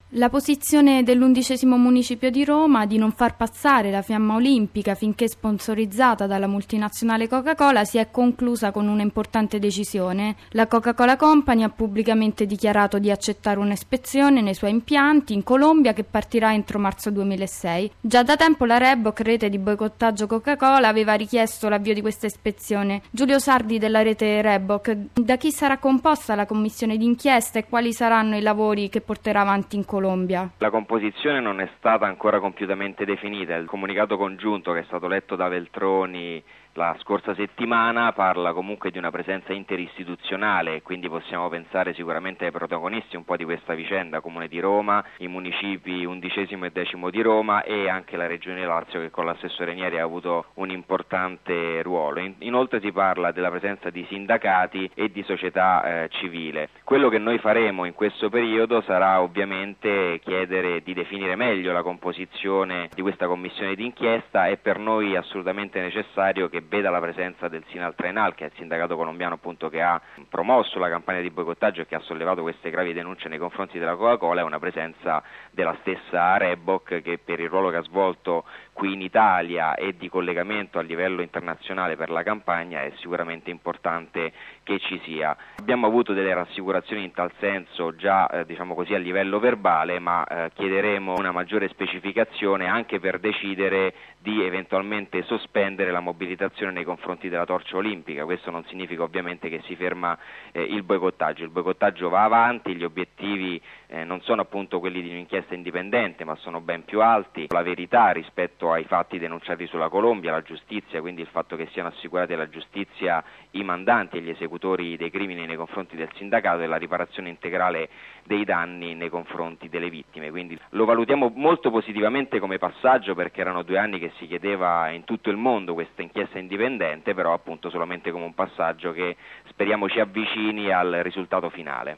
La posizione dell'11° municipio di Roma di non far passare la fiamma olimpica finché sponsorizzata dalla multinazionale Coca-Cola si è conclusa con un'importante decisione. La Coca-Cola Company ha pubblicamente dichiarato di accettare un'ispezione nei suoi impianti in Colombia che partirà entro marzo 2006. Già da tempo la Reebok, rete di boicottaggio Coca-Cola, aveva richiesto l'avvio di questa ispezione. Giulio Sardi della rete Reebok, da chi sarà composta la commissione d'inchiesta e quali saranno i lavori che porterà avanti in Colombia? La composizione non è stata ancora compiutamente definita. Il comunicato congiunto che è stato letto da Veltroni la scorsa settimana parla comunque di una presenza interistituzionale e quindi possiamo pensare sicuramente ai protagonisti un po' di questa vicenda: Comune di Roma, i municipi 11° e 10° di Roma e anche la Regione Lazio, che con l'assessore Ranieri ha avuto un importante ruolo. Inoltre si parla della presenza di sindacati e di società civile. Quello che noi faremo in questo periodo sarà ovviamente chiedere di definire meglio la composizione di questa commissione d'inchiesta. È per noi assolutamente necessario che veda la presenza del Sinaltrenal, che è il sindacato colombiano appunto che ha promosso la campagna di boicottaggio e che ha sollevato queste gravi denunce nei confronti della Coca-Cola, e una presenza della stessa Reebok, che per il ruolo che ha svolto qui in Italia e di collegamento a livello internazionale per la campagna è sicuramente importante che ci sia. Abbiamo avuto delle rassicurazioni in tal senso già a livello verbale, ma chiederemo una maggiore specificazione anche per decidere di eventualmente sospendere la mobilitazione nei confronti della torcia olimpica. Questo non significa ovviamente che si ferma il boicottaggio va avanti, gli obiettivi non sono appunto quelli di un'inchiesta indipendente, ma sono ben più alti. La verità rispetto ai fatti denunciati sulla Colombia, la giustizia, quindi il fatto che siano assicurati alla giustizia i mandanti e gli esecutori dei crimini nei confronti del sindacato, e la riparazione integrale dei danni nei confronti delle vittime. Quindi lo valutiamo molto positivamente come passaggio, perché erano 2 anni che si chiedeva in tutto il mondo questa inchiesta indipendente, però appunto solamente come un passaggio che speriamo ci avvicini al risultato finale.